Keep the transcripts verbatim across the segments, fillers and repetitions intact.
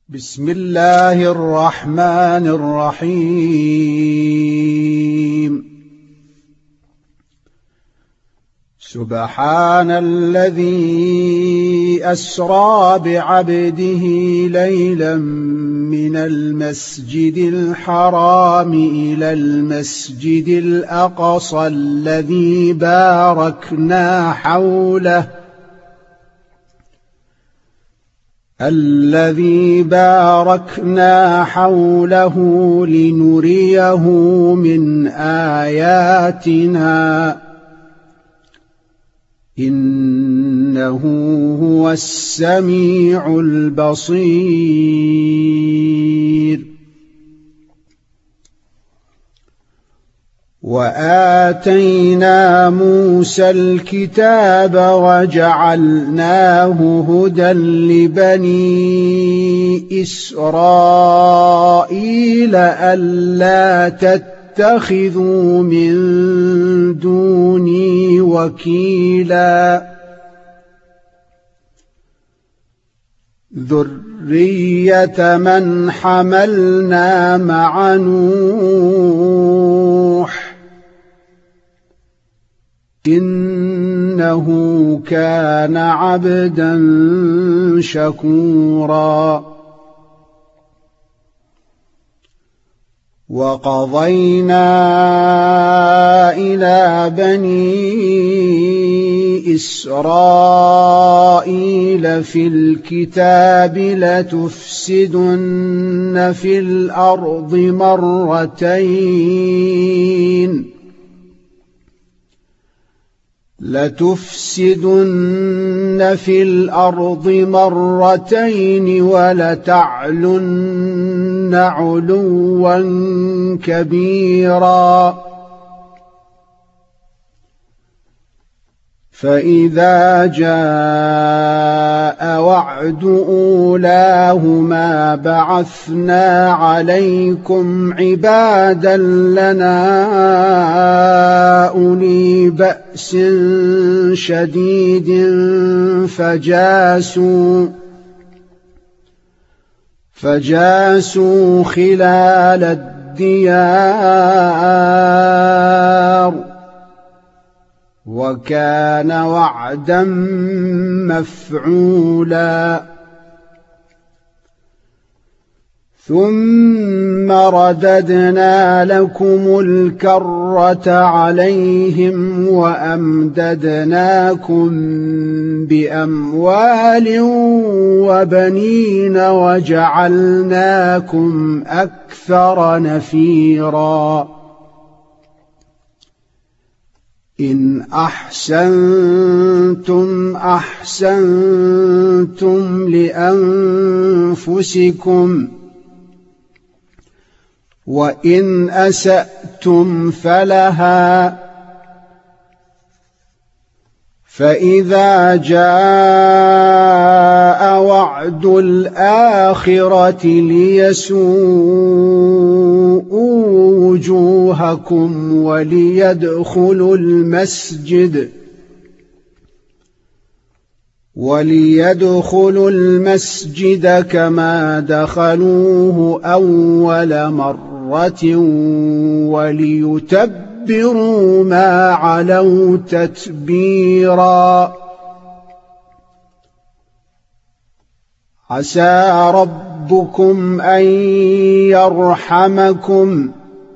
بسم الله الرحمن الرحيم. سبحان الذي أسرى بعبده ليلا من المسجد الحرام إلى المسجد الأقصى الذي باركنا حوله الذي باركنا حوله لنريه من آياتنا إنه هو السميع البصير. وآتينا موسى الكتاب وجعلناه هدى لبني إسرائيل ألا تتخذوا من دوني وكيلا ذرية من حملنا مع نوح إنه كان عبدا شكورا. وقضينا إلى بني إسرائيل في الكتاب لتفسدن في الأرض مرتين لتفسدن في الأرض مرتين ولتعلن علوا كبيرا. فإذا جاء وعد أولاهما بعثنا عليكم عبادا لنا أولي بأس شديد فجاسوا فجاسوا خلال الديار وكان وعدا مفعولا. ثم رددنا لكم الكرة عليهم وأمددناكم بأموال وبنين وجعلناكم أكثر نفيرا. إن أحسنتم أحسنتم لأنفسكم وإن أسأتم فلها. فإذا جاء وعد الآخرة ليسوءوا وجوهكم وليدخلوا المسجد وليدخلوا المسجد كما دخلوه أول مرة وليتبروا ما علوا تتبيرا. عسى ربكم أن يرحمكم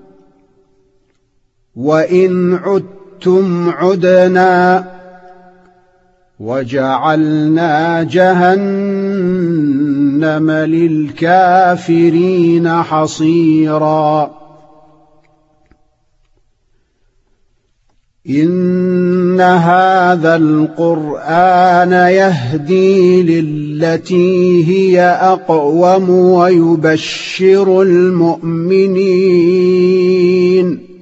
وإن عدتم عدنا وجعلنا جهنم للكافرين حصيرا. إن هذا القرآن يهدي للتي هي أقوم ويبشر المؤمنين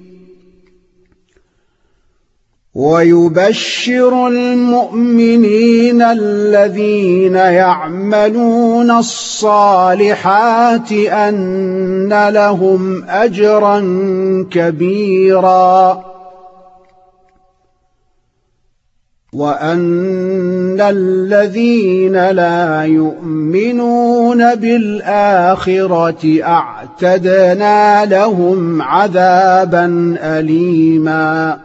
ويبشر المؤمنين الذين يعملون الصالحات أن لهم أجرا كبيرا. وأن الذين لا يؤمنون بالآخرة أعتدنا لهم عذابا أليما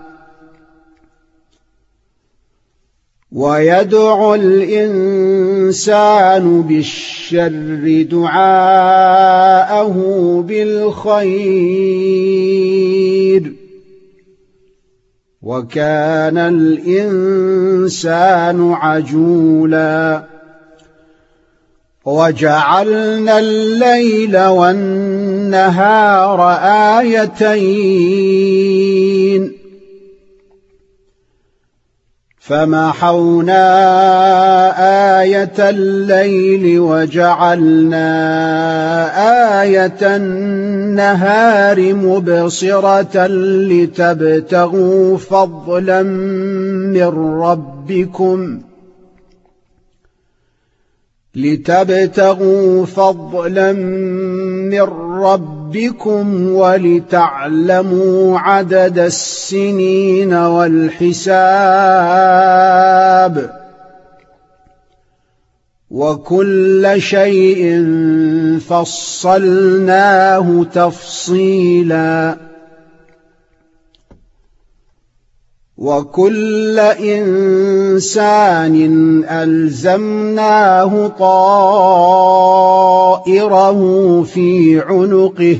ويدعو الإنسان بالشر دعاءه بالخير وكان الإنسان عجولا وجعلنا الليل والنهار آيتين فمحونا آية الليل وجعلنا آية النهار مبصرة لتبتغوا فضلا من ربكم لتبتغوا فضلا من ربكم ولتعلموا عدد السنين والحساب وكل شيء فصلناه تفصيلا وكل إنسان ألزمناه طائره في عنقه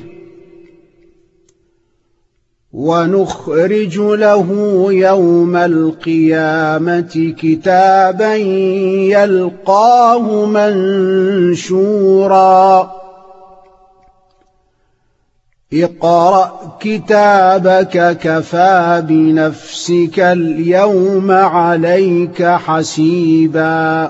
ونخرج له يوم القيامة كتابا يلقاه منشورا اقرأ كتابك كفى بنفسك اليوم عليك حسيبا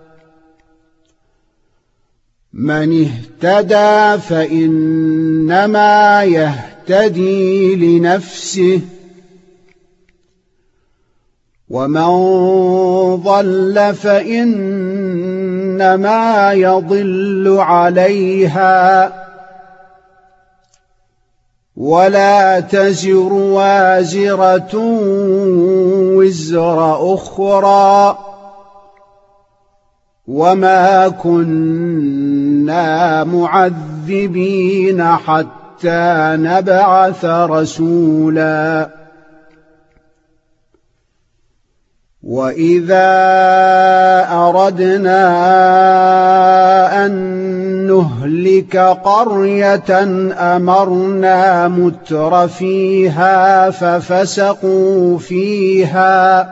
من اهتدى فإنما يهتدي لنفسه ومن ضل فإنما يضل عليها ولا تزر وازرة وزر أخرى وما كنا معذبين حتى نبعث رسولا وإذا أردنا أن نهلك قرية أمرنا متر فيها ففسقوا فيها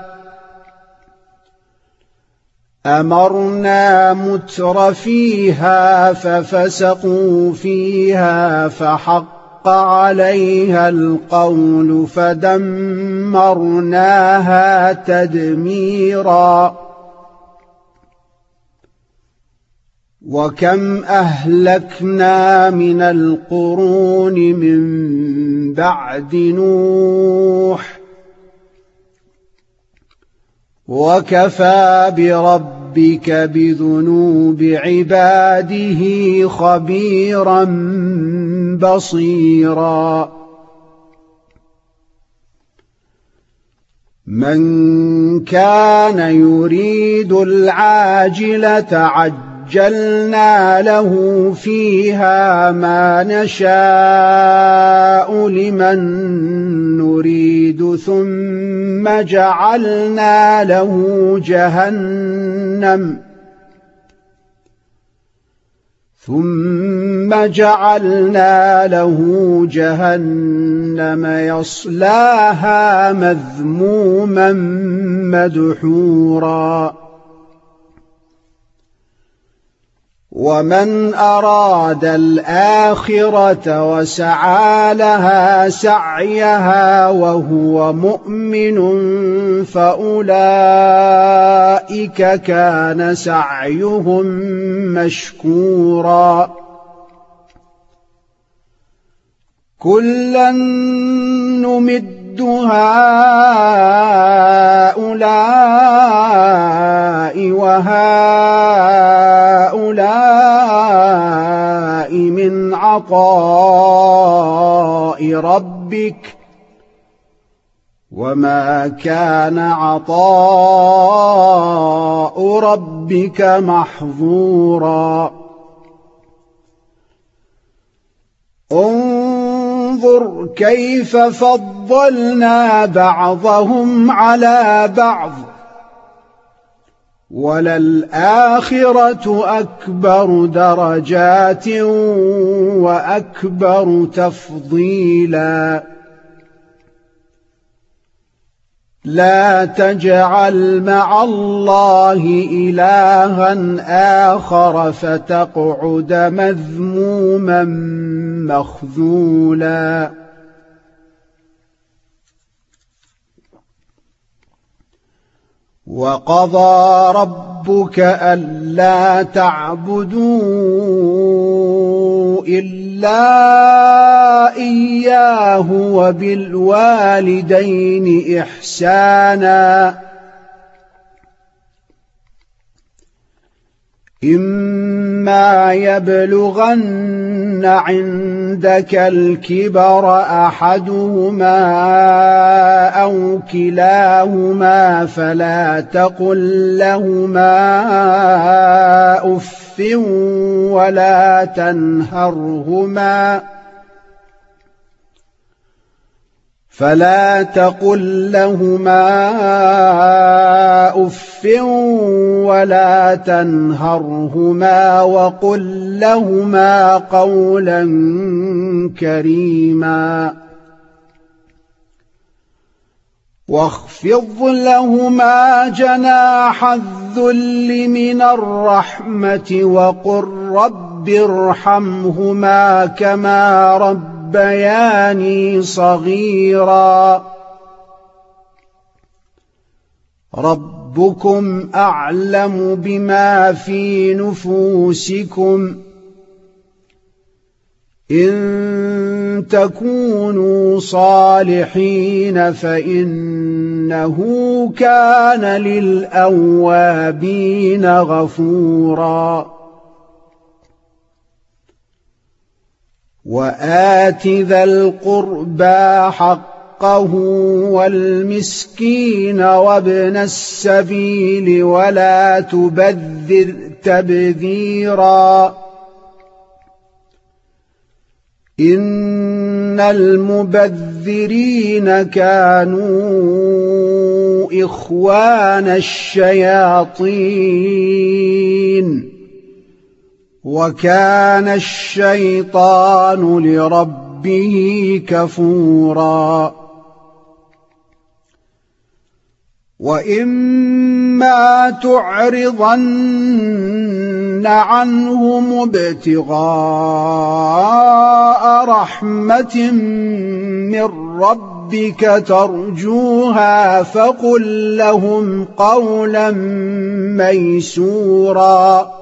أمرنا متر فيها ففسقوا فيها فحق عليها القول فدمرناها تدميرا وكم أهلكنا من القرون من بعد نوح وكفى بربك بذنوب عباده خبيرا بصيرا من كان يريد العاجلة عجلنا له فيها ما نشاء لمن نريد ثم جعلنا له جهنم ثم جعلنا له جهنم يصلاها مذموما مدحورا ومن أراد الآخرة وسعى لها سعيها وهو مؤمن فأولئك كان سعيهم مشكورا كلا نمد هؤلاء وهؤلاء من عطاء ربك وما كان عطاء ربك محظورا انظر كيف فضلنا بعضهم على بعض وللآخرة أكبر درجات وأكبر تفضيلا لا تجعل مع الله إلها آخر فتقعد مذموما مخذولا وقضى ربك ألا تعبدوا إلا إياه وبالوالدين إحسانا إما يبلغن عندك الكبر أحدهما أو كلاهما فلا تقل لهما أف ولا تنهرهما فلا تقل لهما أف ولا تنهرهما وقل لهما قولا كريما واخفض لهما جناح الذل من الرحمة وقل رب ارحمهما كما ربياني صغيرا ربكم أعلم بما في نفوسكم إن تكونوا صالحين فإنه كان للأوابين غفورا وآت ذا القربى حقه والمسكين وابن السبيل ولا تبذر تبذيرا إن المبذرين كانوا إخوان الشياطين وكان الشيطان لربه كفورا وإما تعرضن عنهم ابتغاء رحمة من ربك ترجوها فقل لهم قولا ميسورا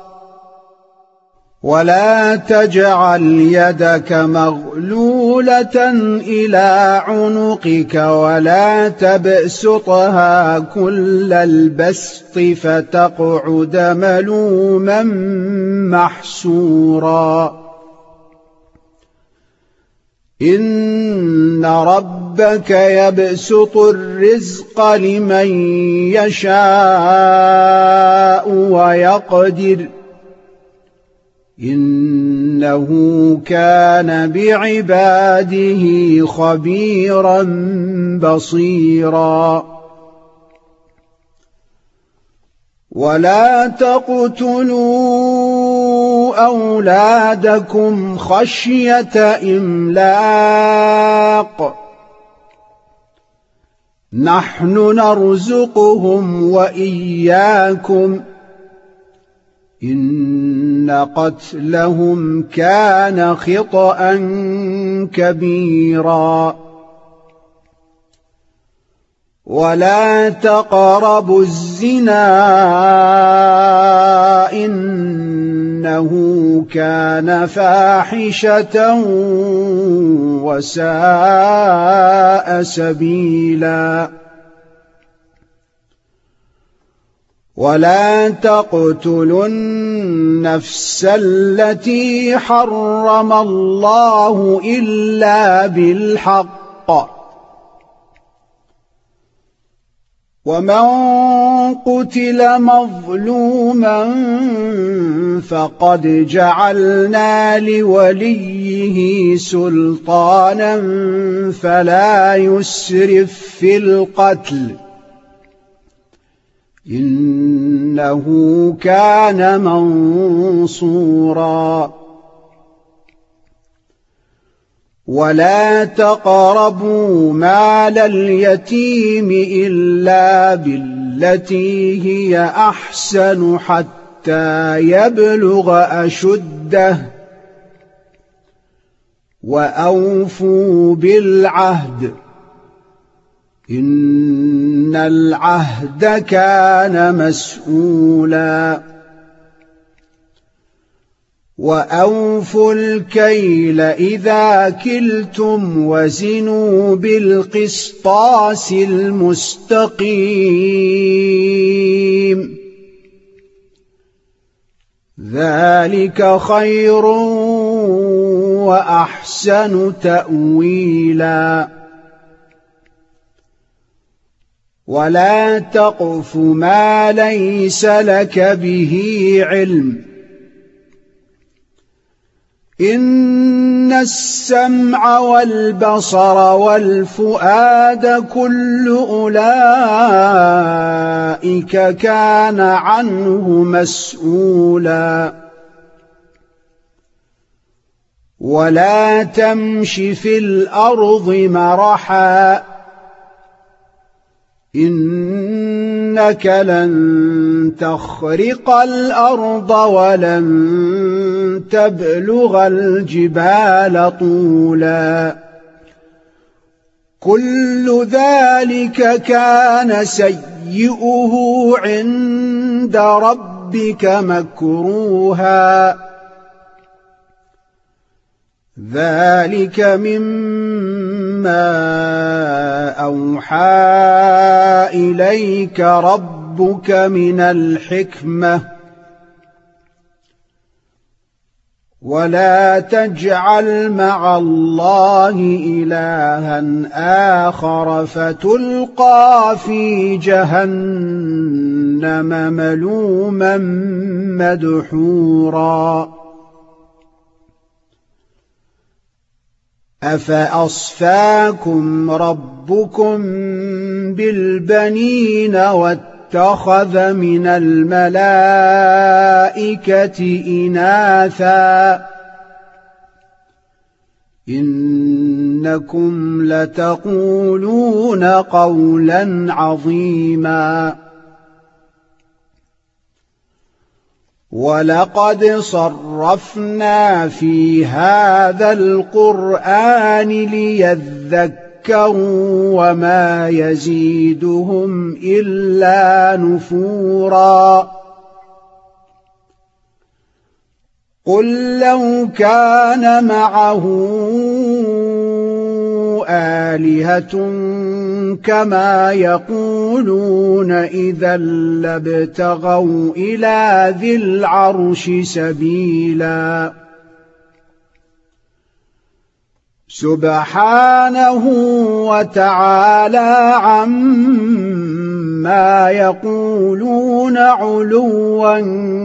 ولا تجعل يدك مغلولة إلى عنقك ولا تبسطها كل البسط فتقعد ملوما محسورا إن ربك يبسط الرزق لمن يشاء ويقدر إنه كان بعباده خبيرا بصيرا ولا تقتلوا أولادكم خشية إملاق نحن نرزقهم وإياكم إن قتلهم كان خطأ كبيرا ولا تقربوا الزنا إنه كان فاحشة وساء سبيلا ولا تقتلوا النفس التي حرم الله إلا بالحق ومن قتل مظلوما فقد جعلنا لوليه سلطانا فلا يسرف في القتل إنه كان منصورا ولا تقربوا مال اليتيم إلا بالتي هي أحسن حتى يبلغ أشده وأوفوا بالعهد إن العهد كان مسؤولا وأوفوا الكيل إذا كلتم وزنوا بالقسطاس المستقيم ذلك خير وأحسن تأويلا ولا تقف ما ليس لك به علم إن السمع والبصر والفؤاد كل أولئك كان عنه مسؤولا ولا تمش في الأرض مرحا إنك لن تخرق الأرض ولن تبلغ الجبال طولا كل ذلك كان سيئه عند ربك مكروها ذلك مما أوحى إليك ربك من الحكمة ولا تجعل مع الله إلها آخر فتلقى في جهنم ملوما مدحورا أفأصفاكم ربكم بالبنين واتخذ من الملائكة إناثا إنكم لتقولون قولا عظيما ولقد صرفنا في هذا القرآن ليذكروا وما يزيدهم إلا نفورا قل لو كان معه آلهة كما يقولون إذا لابتغوا إلى ذي العرش سبيلا سبحانه وتعالى عما يقولون علوا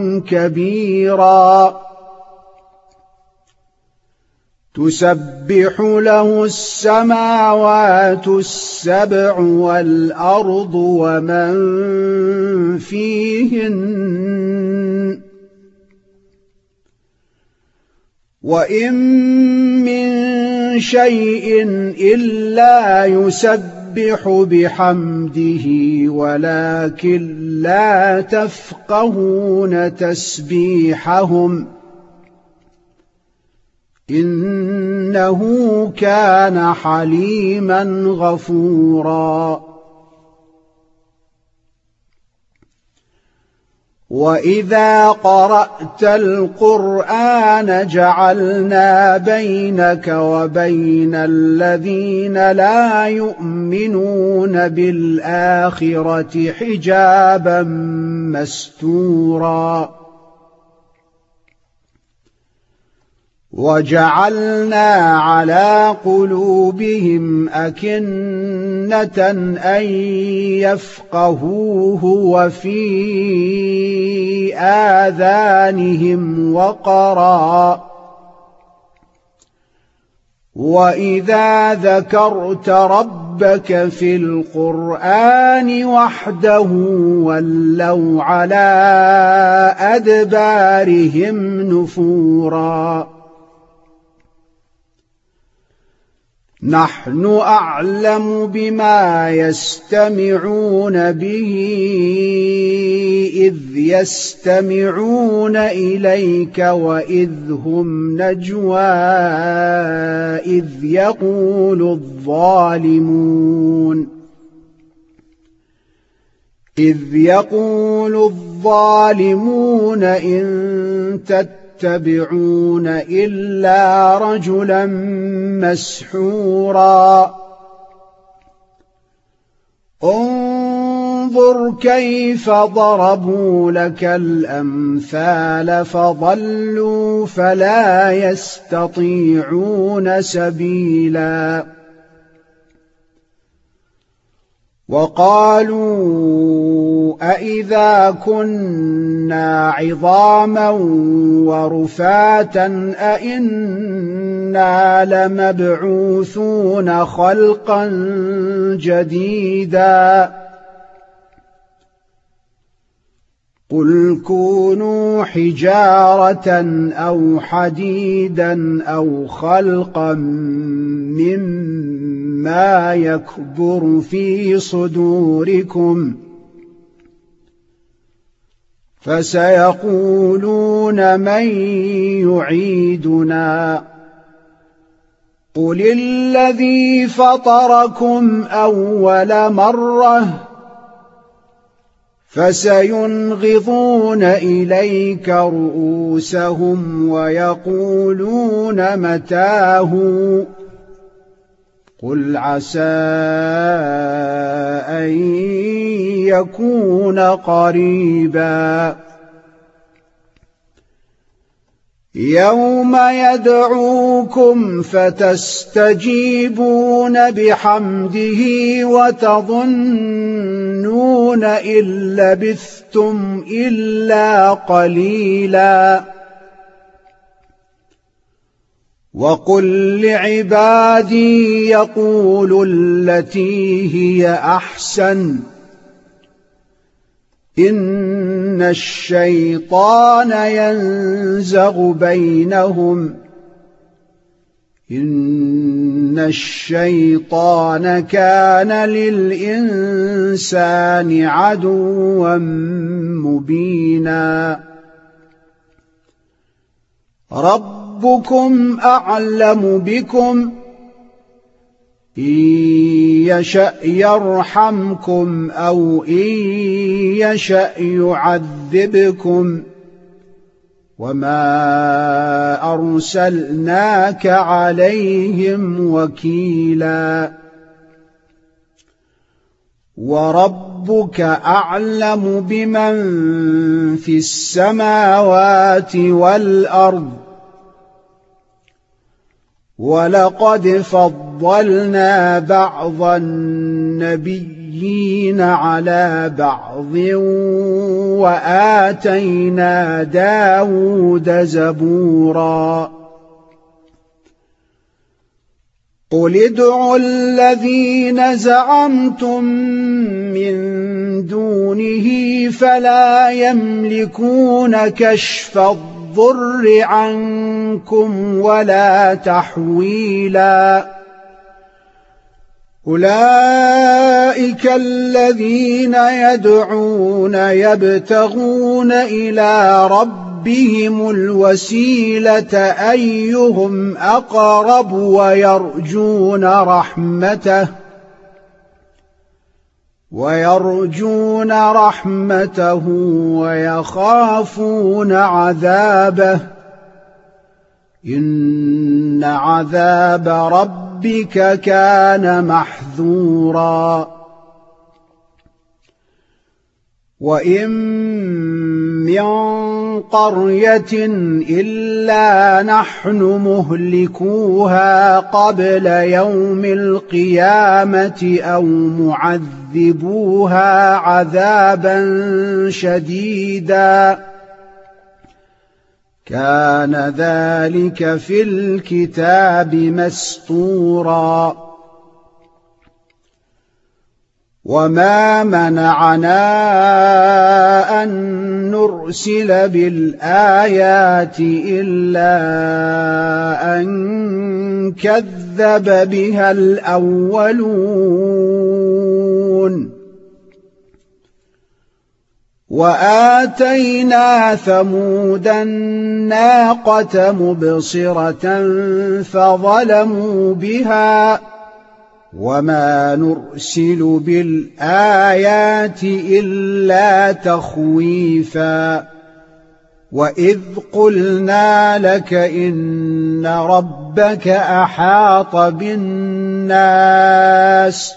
كبيرا تسبح له السماوات السبع والأرض ومن فيهن وإن من شيء إلا يسبح بحمده ولكن لا تفقهون تسبيحهم إنه كان حليما غفورا وإذا قرأت القرآن جعلنا بينك وبين الذين لا يؤمنون بالآخرة حجابا مستورا وجعلنا على قلوبهم أكنة أن يفقهوه وفي آذانهم وقرا وإذا ذكرت ربك في القرآن وحده ولوا على أدبارهم نفورا نحن أعلم بما يستمعون به إذ يستمعون إليك وإذ هم نجوى إذ يقول الظالمون إذ يقول الظالمون إن تتبعون إلا رجلا مسحورا انظر كيف ضربوا لك الأمثال فضلوا فلا يستطيعون سبيلا وقالوا أإذا كنا عظاما ورفاتا أإنا لمبعوثون خلقا جديدا قل كونوا حجارة أو حديدا أو خلقا مما يكبر في صدوركم فسيقولون من يعيدنا قل الذي فطركم أول مرة فسينغضون إليك رؤوسهم ويقولون متاه قل عسى أن يكون قريبا يوم يدعوكم فتستجيبون بحمده وتظنون إن لبثتم إلا قليلا وقل لعبادي يقولوا التي هي أحسن إن الشيطان ينزغ بينهم إن الشيطان كان للإنسان عدوا مبينا ربكم أعلم بكم إن يشأ يرحمكم أو إن يشأ يعذبكم وما أرسلناك عليهم وكيلا وربك أعلم بمن في السماوات والأرض ولقد فضلنا بعض النبيين على بعض وآتينا داود زبورا قل ادعوا الذين زعمتم من دونه فلا يملكون كشف الضر عنكم ولا تحويلا أولئك الذين يدعون يبتغون إلى ربهم الوسيلة أيهم أقرب ويرجون رحمته ويرجون رحمته ويخافون عذابه إن عذاب ربك كان محذورا وإن من قرية إلا نحن مهلكوها قبل يوم القيامة أو معذبوها عذابا شديدا كان ذلك في الكتاب مسطورا وما منعنا أن نرسل بالآيات إلا أن كذب بها الأولون وآتينا ثمود الناقة مبصرة فظلموا بها وما نرسل بالآيات إلا تخويفا وإذ قلنا لك إن ربك أحاط بالناس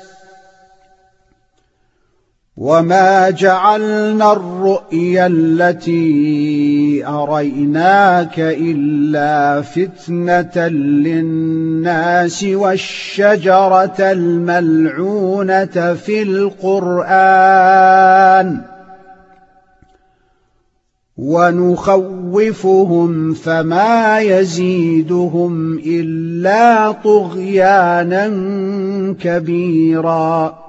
وما جعلنا الرؤيا التي أريناك إلا فتنة للناس والشجرة الملعونة في القرآن ونخوفهم فما يزيدهم إلا طغيانا كبيرا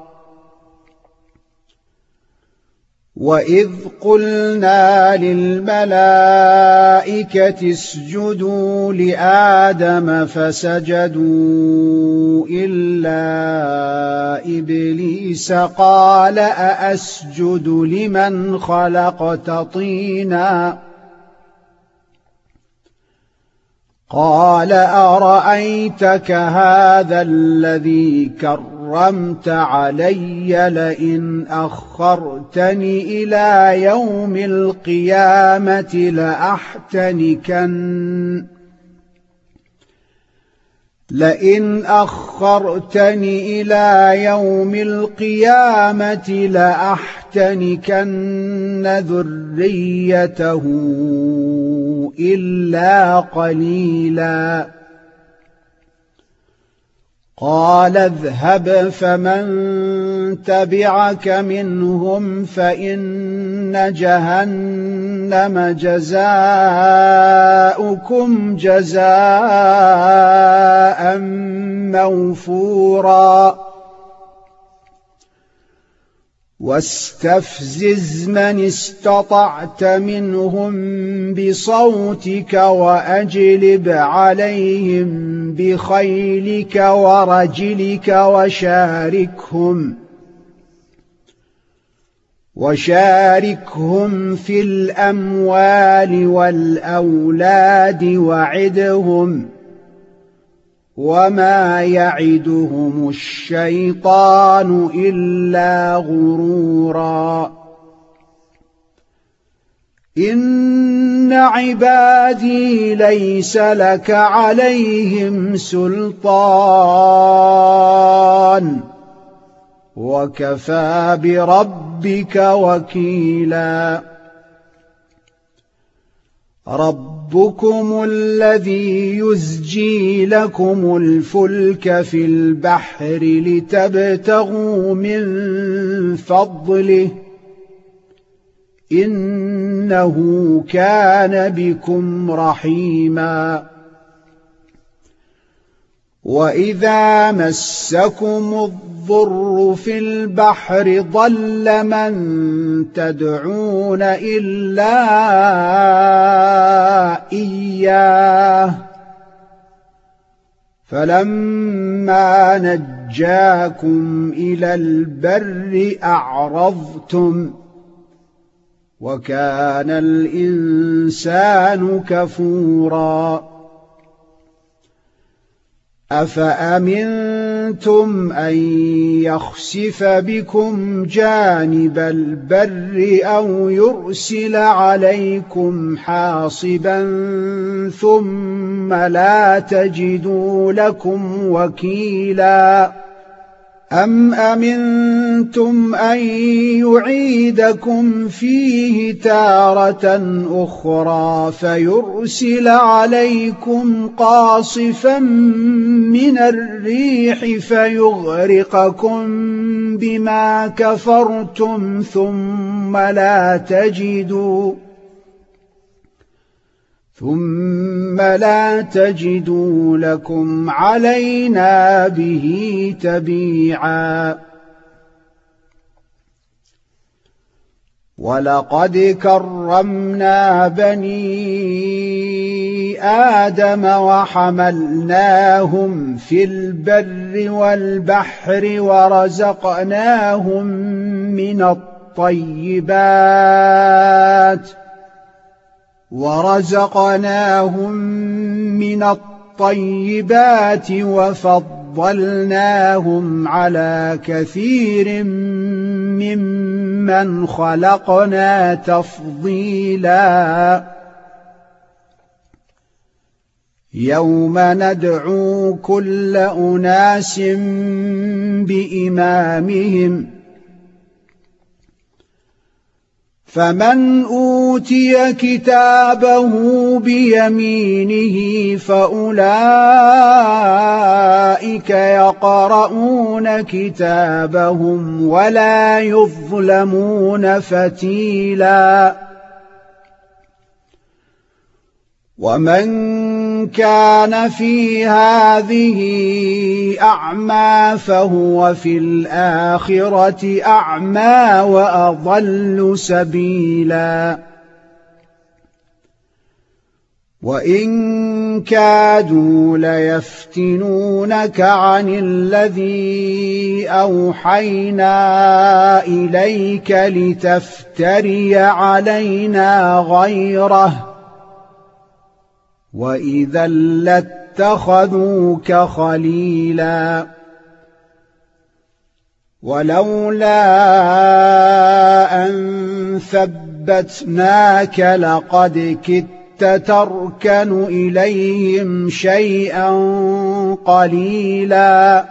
وإذ قلنا للملائكة اسجدوا لآدم فسجدوا إلا إبليس قال أأسجد لمن خلقت طينا قال أرأيتك هذا الذي كرمت علي لئن أخرتني إلى يوم القيامة لأحتنكن لئن أخرتني إلى يوم القيامة لأحتنكن ذريته إلا قليلا قال اذهب فمن تبعك منهم فإن جهنم جزاؤكم جزاء موفورا واستفزز من استطعت منهم بصوتك وأجلب عليهم بخيلك ورجلك وشاركهم وشاركهم في الأموال والأولاد وعدهم وما يعدهم الشيطان إلا غرورا إن عبادي ليس لك عليهم سلطان وكفى بربك وكيلا ربكم الذي يزجي لكم الفلك في البحر لتبتغوا من فضله إنه كان بكم رحيما وإذا مسكم الضر في البحر ضل من تدعون إلا إياه فلما نجاكم إلى البر أعرضتم وكان الإنسان كفورا أفأمنتم أن يخسف بكم جانب البر أو يرسل عليكم حاصبا ثم لا تجدوا لكم وكيلا أَمْ أَمِنْتُمْ أَنْ يُعِيدَكُمْ فِيهِ تَارَةً أُخْرَى فَيُرْسِلَ عَلَيْكُمْ قَاصِفًا مِنَ الرِّيحِ فَيُغْرِقَكُمْ بِمَا كَفَرْتُمْ ثُمَّ لَا تَجِدُوا ثُمَّ لَا تَجِدُوا لَكُمْ عَلَيْنَا بِهِ تَبِيعًا وَلَقَدْ كَرَّمْنَا بَنِي آدَمَ وَحَمَلْنَاهُمْ فِي الْبَرِّ وَالْبَحْرِ وَرَزَقْنَاهُمْ مِنَ الطَّيِّبَاتِ وَرَزَقْنَاهُمْ مِنَ الطَّيِّبَاتِ وَفَضَّلْنَاهُمْ عَلَى كَثِيرٍ مِّمَّنْ خَلَقْنَا تَفْضِيلًا يَوْمَ نَدْعُو كُلَّ أُنَاسٍ بِإِمَامِهِمْ فمن أوتي كتابه بيمينه فأولئك يقرؤون كتابهم ولا يظلمون فتيلا ومن كان في هذه أعمى فهو في الآخرة أعمى وأضل سبيلا وإن كادوا ليفتنونك عن الذي أوحينا إليك لتفتري علينا غيره وإذا لاتخذوك خليلا ولولا أن ثبتناك لقد كدت تركن إليهم شيئا قليلا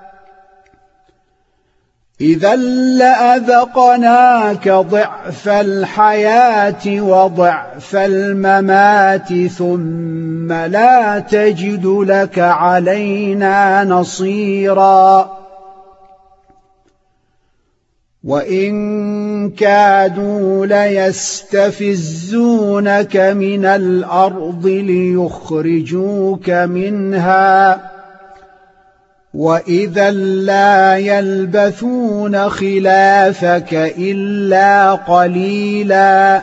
إذا لأذقناك ضعف الحياة وضعف الممات ثم لا تجد لك علينا نصيرا وإن كادوا ليستفزونك من الأرض ليخرجوك منها وإذا لا يلبثون خلافك إلا قليلا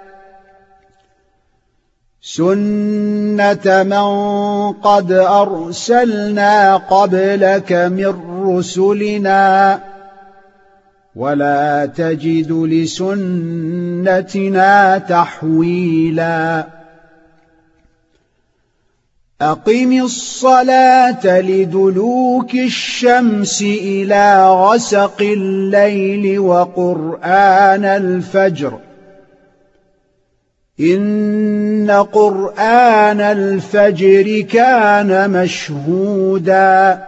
سنة من قد أرسلنا قبلك من رسلنا ولا تجد لسنتنا تحويلا أقم الصلاة لدلوك الشمس إلى غسق الليل وقرآن الفجر إن قرآن الفجر كان مشهودا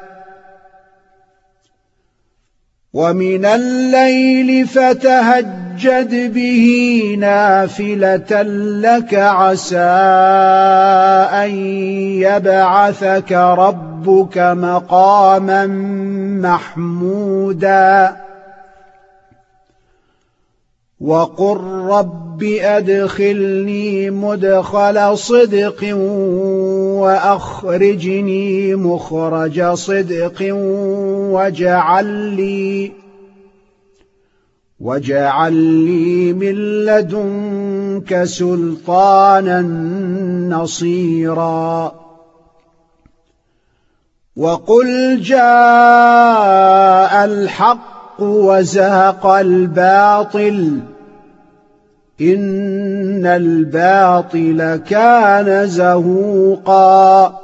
ومن الليل فتهجد به نافلة لك عسى أن يبعثك ربك مقاما محمودا وقل رب أدخلني مدخل صدق وأخرجني مخرج صدق واجعل لي واجعل لي من لدنك سلطانا نصيرا وقل جاء الحق وزهق الباطل إن الباطل كان زهوقا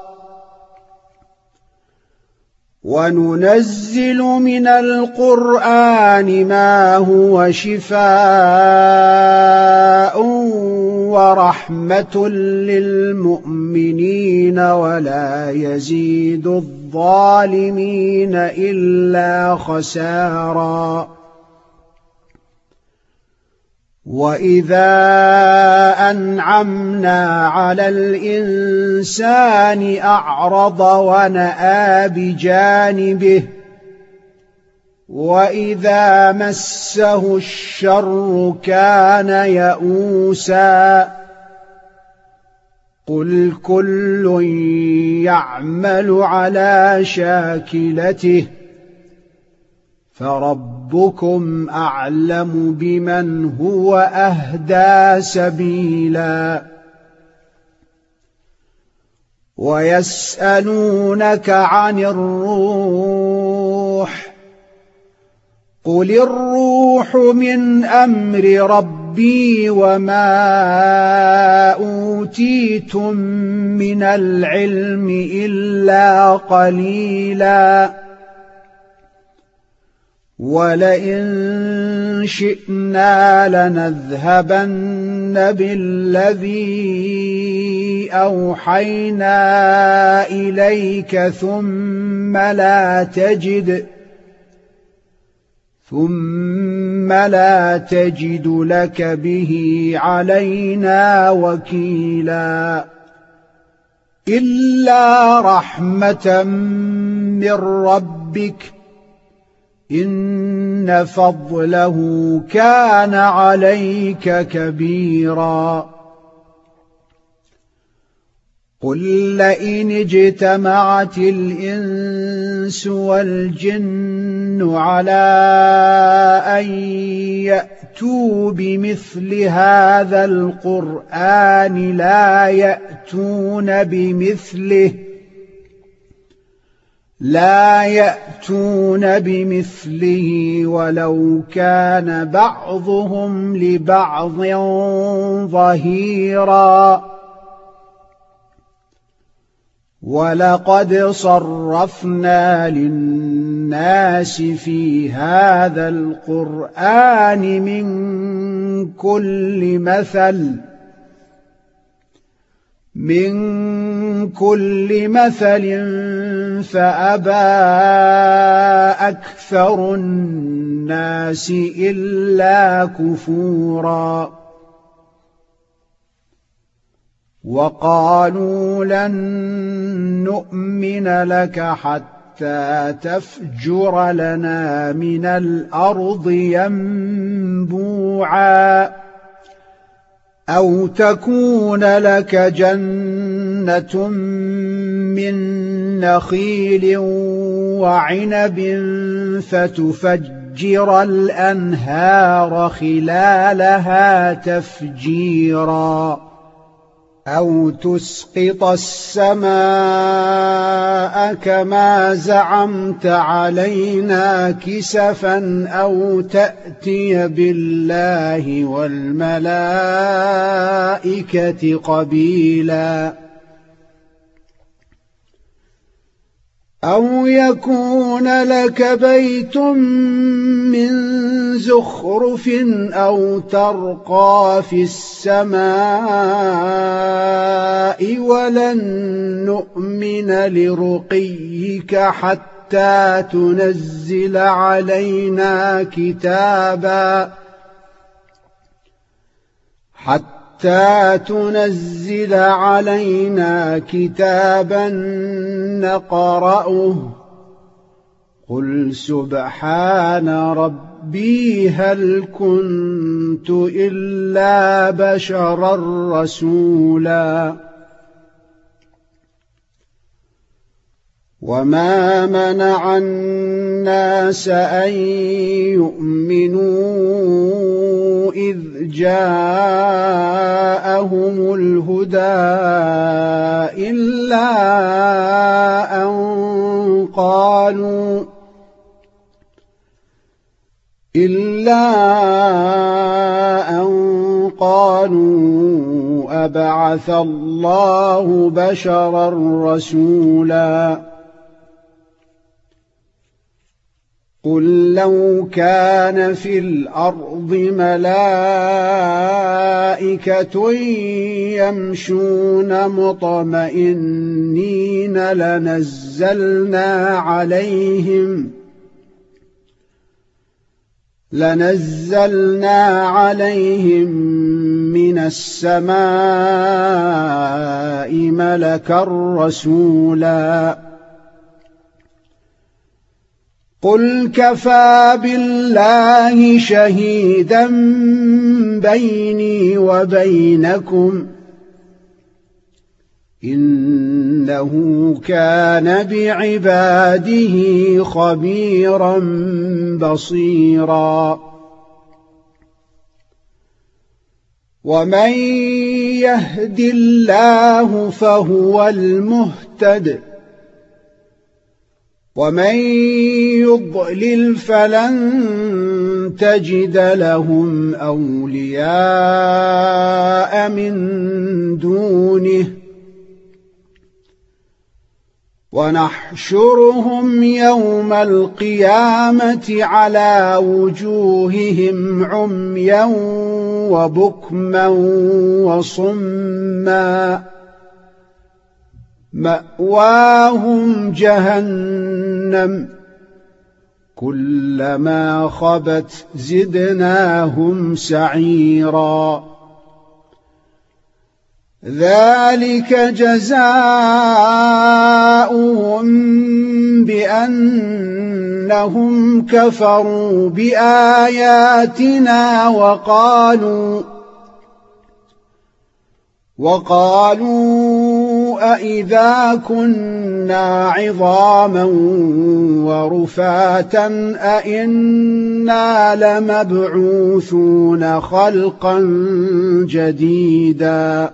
وننزل من القرآن ما هو شفاء ورحمة للمؤمنين ولا يزيد الظالمين إلا خسارا. وإذا أنعمنا على الإنسان أعرض ونأى بجانبه وإذا مسه الشر كان يئوسا. قل كل يعمل على شاكلته فربكم أعلم بمن هو أهدى سبيلا. ويسألونك عن الروح قل الروح من أمر ربي وما أوتيتم من العلم إلا قليلا. ولئن شئنا لنذهبن بالذي أوحينا إليك ثم لا تجد ثم لا تجد لك به علينا وكيلا. إلا رحمة من ربك إن فضله كان عليك كبيرا. قل لئن اجتمعت الإنس والجن على أن يأتوا بمثل هذا القرآن لا يأتون بمثله لا يأتون بمثله ولو كان بعضهم لبعض ظهيرا. ولقد صرفنا للناس في هذا القرآن من كل مثل من كل مثل فأبى أكثر الناس إلا كفورا. وقالوا لن نؤمن لك حتى تفجر لنا من الأرض ينبوعا أو تكون لك جنة من نخيل وعنب فتفجر الأنهار خلالها تفجيرا أو تسقط السماء كما زعمت علينا كسفا أو تأتي بالله والملائكة قبيلا أو يكون لك بيت من زخرف أو ترقى في السماء ولن نؤمن لرقيك حتى تنزل علينا كتابا حتى تنزل علينا كتابا نقرأه قل سبحان ربي هل كنت إلا بشرا رسولا. وما منع الناس أن يؤمنوا إذ جاءهم الهدى إلا أن قالوا إلا أن قالوا أبعث الله بشرا رسولا. قل لو كان في الأرض ملائكة يمشون مطمئنين لنزلنا عليهم لنزلنا عليهم من السماء ملكا رسولا قل كفى بالله شهيدا بيني وبينكم إنه كان بعباده خبيرا بصيرا ومن يهد الله فهو المهتد ومن يضلل فلن تجد لهم أولياء من دونه ونحشرهم يوم القيامة على وجوههم عميا وبكما وصما مأواهم جهنم كلما خبت زدناهم سعيرا ذلك جزاؤهم بأنهم كفروا بآياتنا وقالوا وقالوا أإذا كنا عظاما ورفاتا أإنا لمبعوثون خلقا جديدا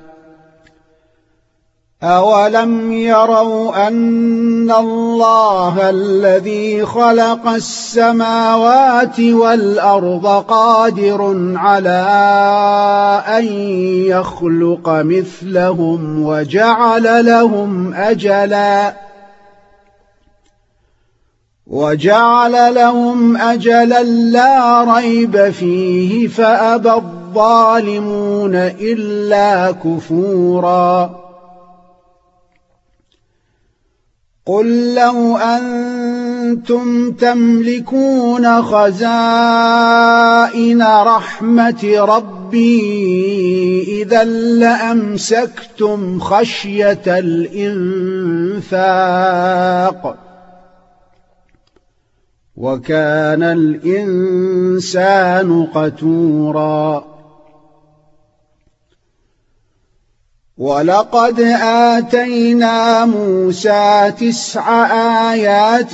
أولم يروا أن الله الذي خلق السماوات والأرض قادر على أن يخلق مثلهم وجعل لهم أجلا وجعل لهم أجلا لا ريب فيه فأبى الظالمون إلا كفورا قل لو أنتم تملكون خزائن رحمة ربي إذا لأمسكتم خشية الإنفاق وكان الإنسان قتورا ولقد آتينا موسى تسع آيات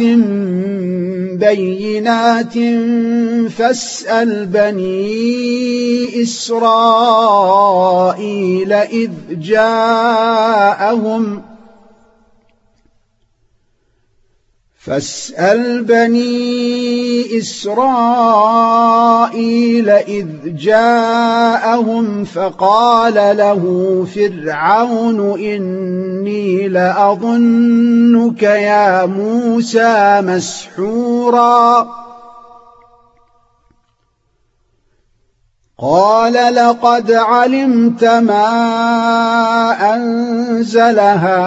بينات فاسأل بني إسرائيل إذ جاءهم فاسأل بني إسرائيل إذ جاءهم فقال له فرعون إني لأظنك يا موسى مسحورا قال لقد علمت ما أنزل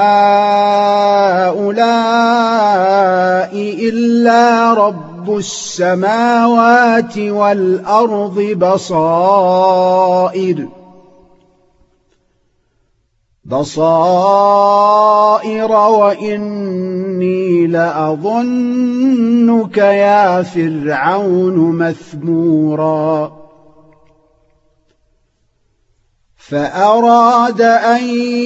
هؤلاء إلا رب السماوات والأرض بصائر بصائر وإني لأظنك يا فرعون مثبورا فأراد أن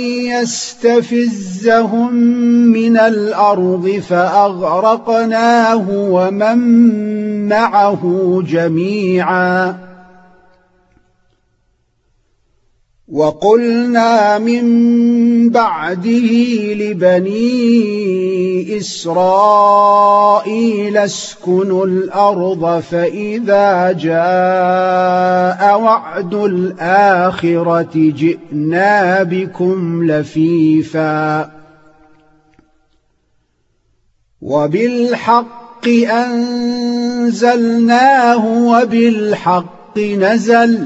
يستفزهم من الأرض فأغرقناه ومن معه جميعا وقلنا من بعده لبني إسرائيل اسكنوا الأرض فإذا جاء وعد الآخرة جئنا بكم لفيفا وبالحق أنزلناه وبالحق نزل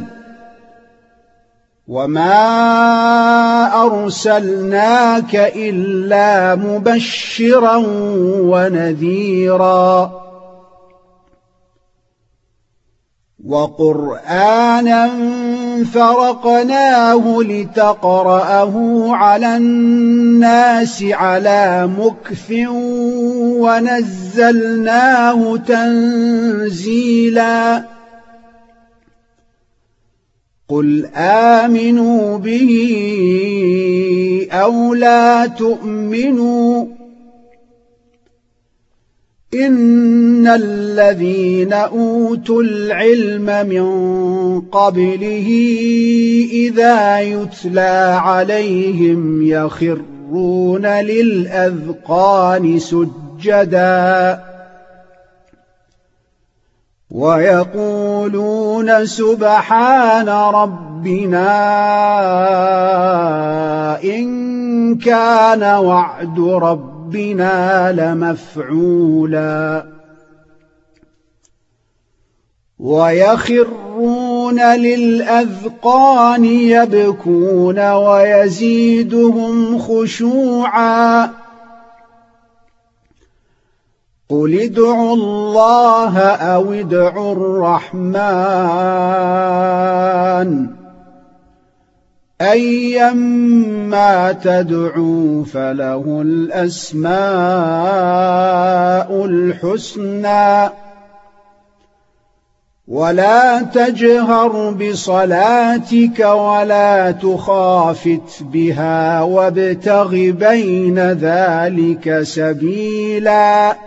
وما أرسلناك إلا مبشرا ونذيرا وقرآنا فرقناه لتقرأه على الناس على مكث ونزلناه تنزيلا قل آمنوا به أو لا تؤمنوا إن الذين أوتوا العلم من قبله إذا يتلى عليهم يخرون للأذقان سجدا ويقولون سبحان ربنا إن كان وعد ربنا لمفعولا ويخرون للأذقان يبكون ويزيدهم خشوعا قل ادعوا الله أو ادعوا الرحمن أيما تدعوا فله الأسماء الحسنى ولا تجهر بصلاتك ولا تخافت بها وابتغ بين ذلك سبيلا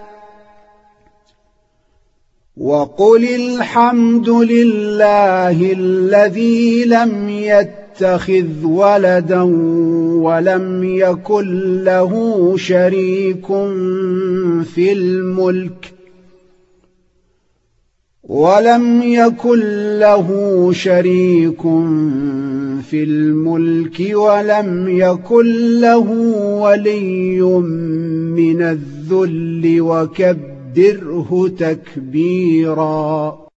وقل الحمد لله الذي لم يتخذ ولدا ولم يكن له شريك في الملك ولم يكن له شريك في الملك ولم يكن له ولي من الذل وكبره تكبيرا.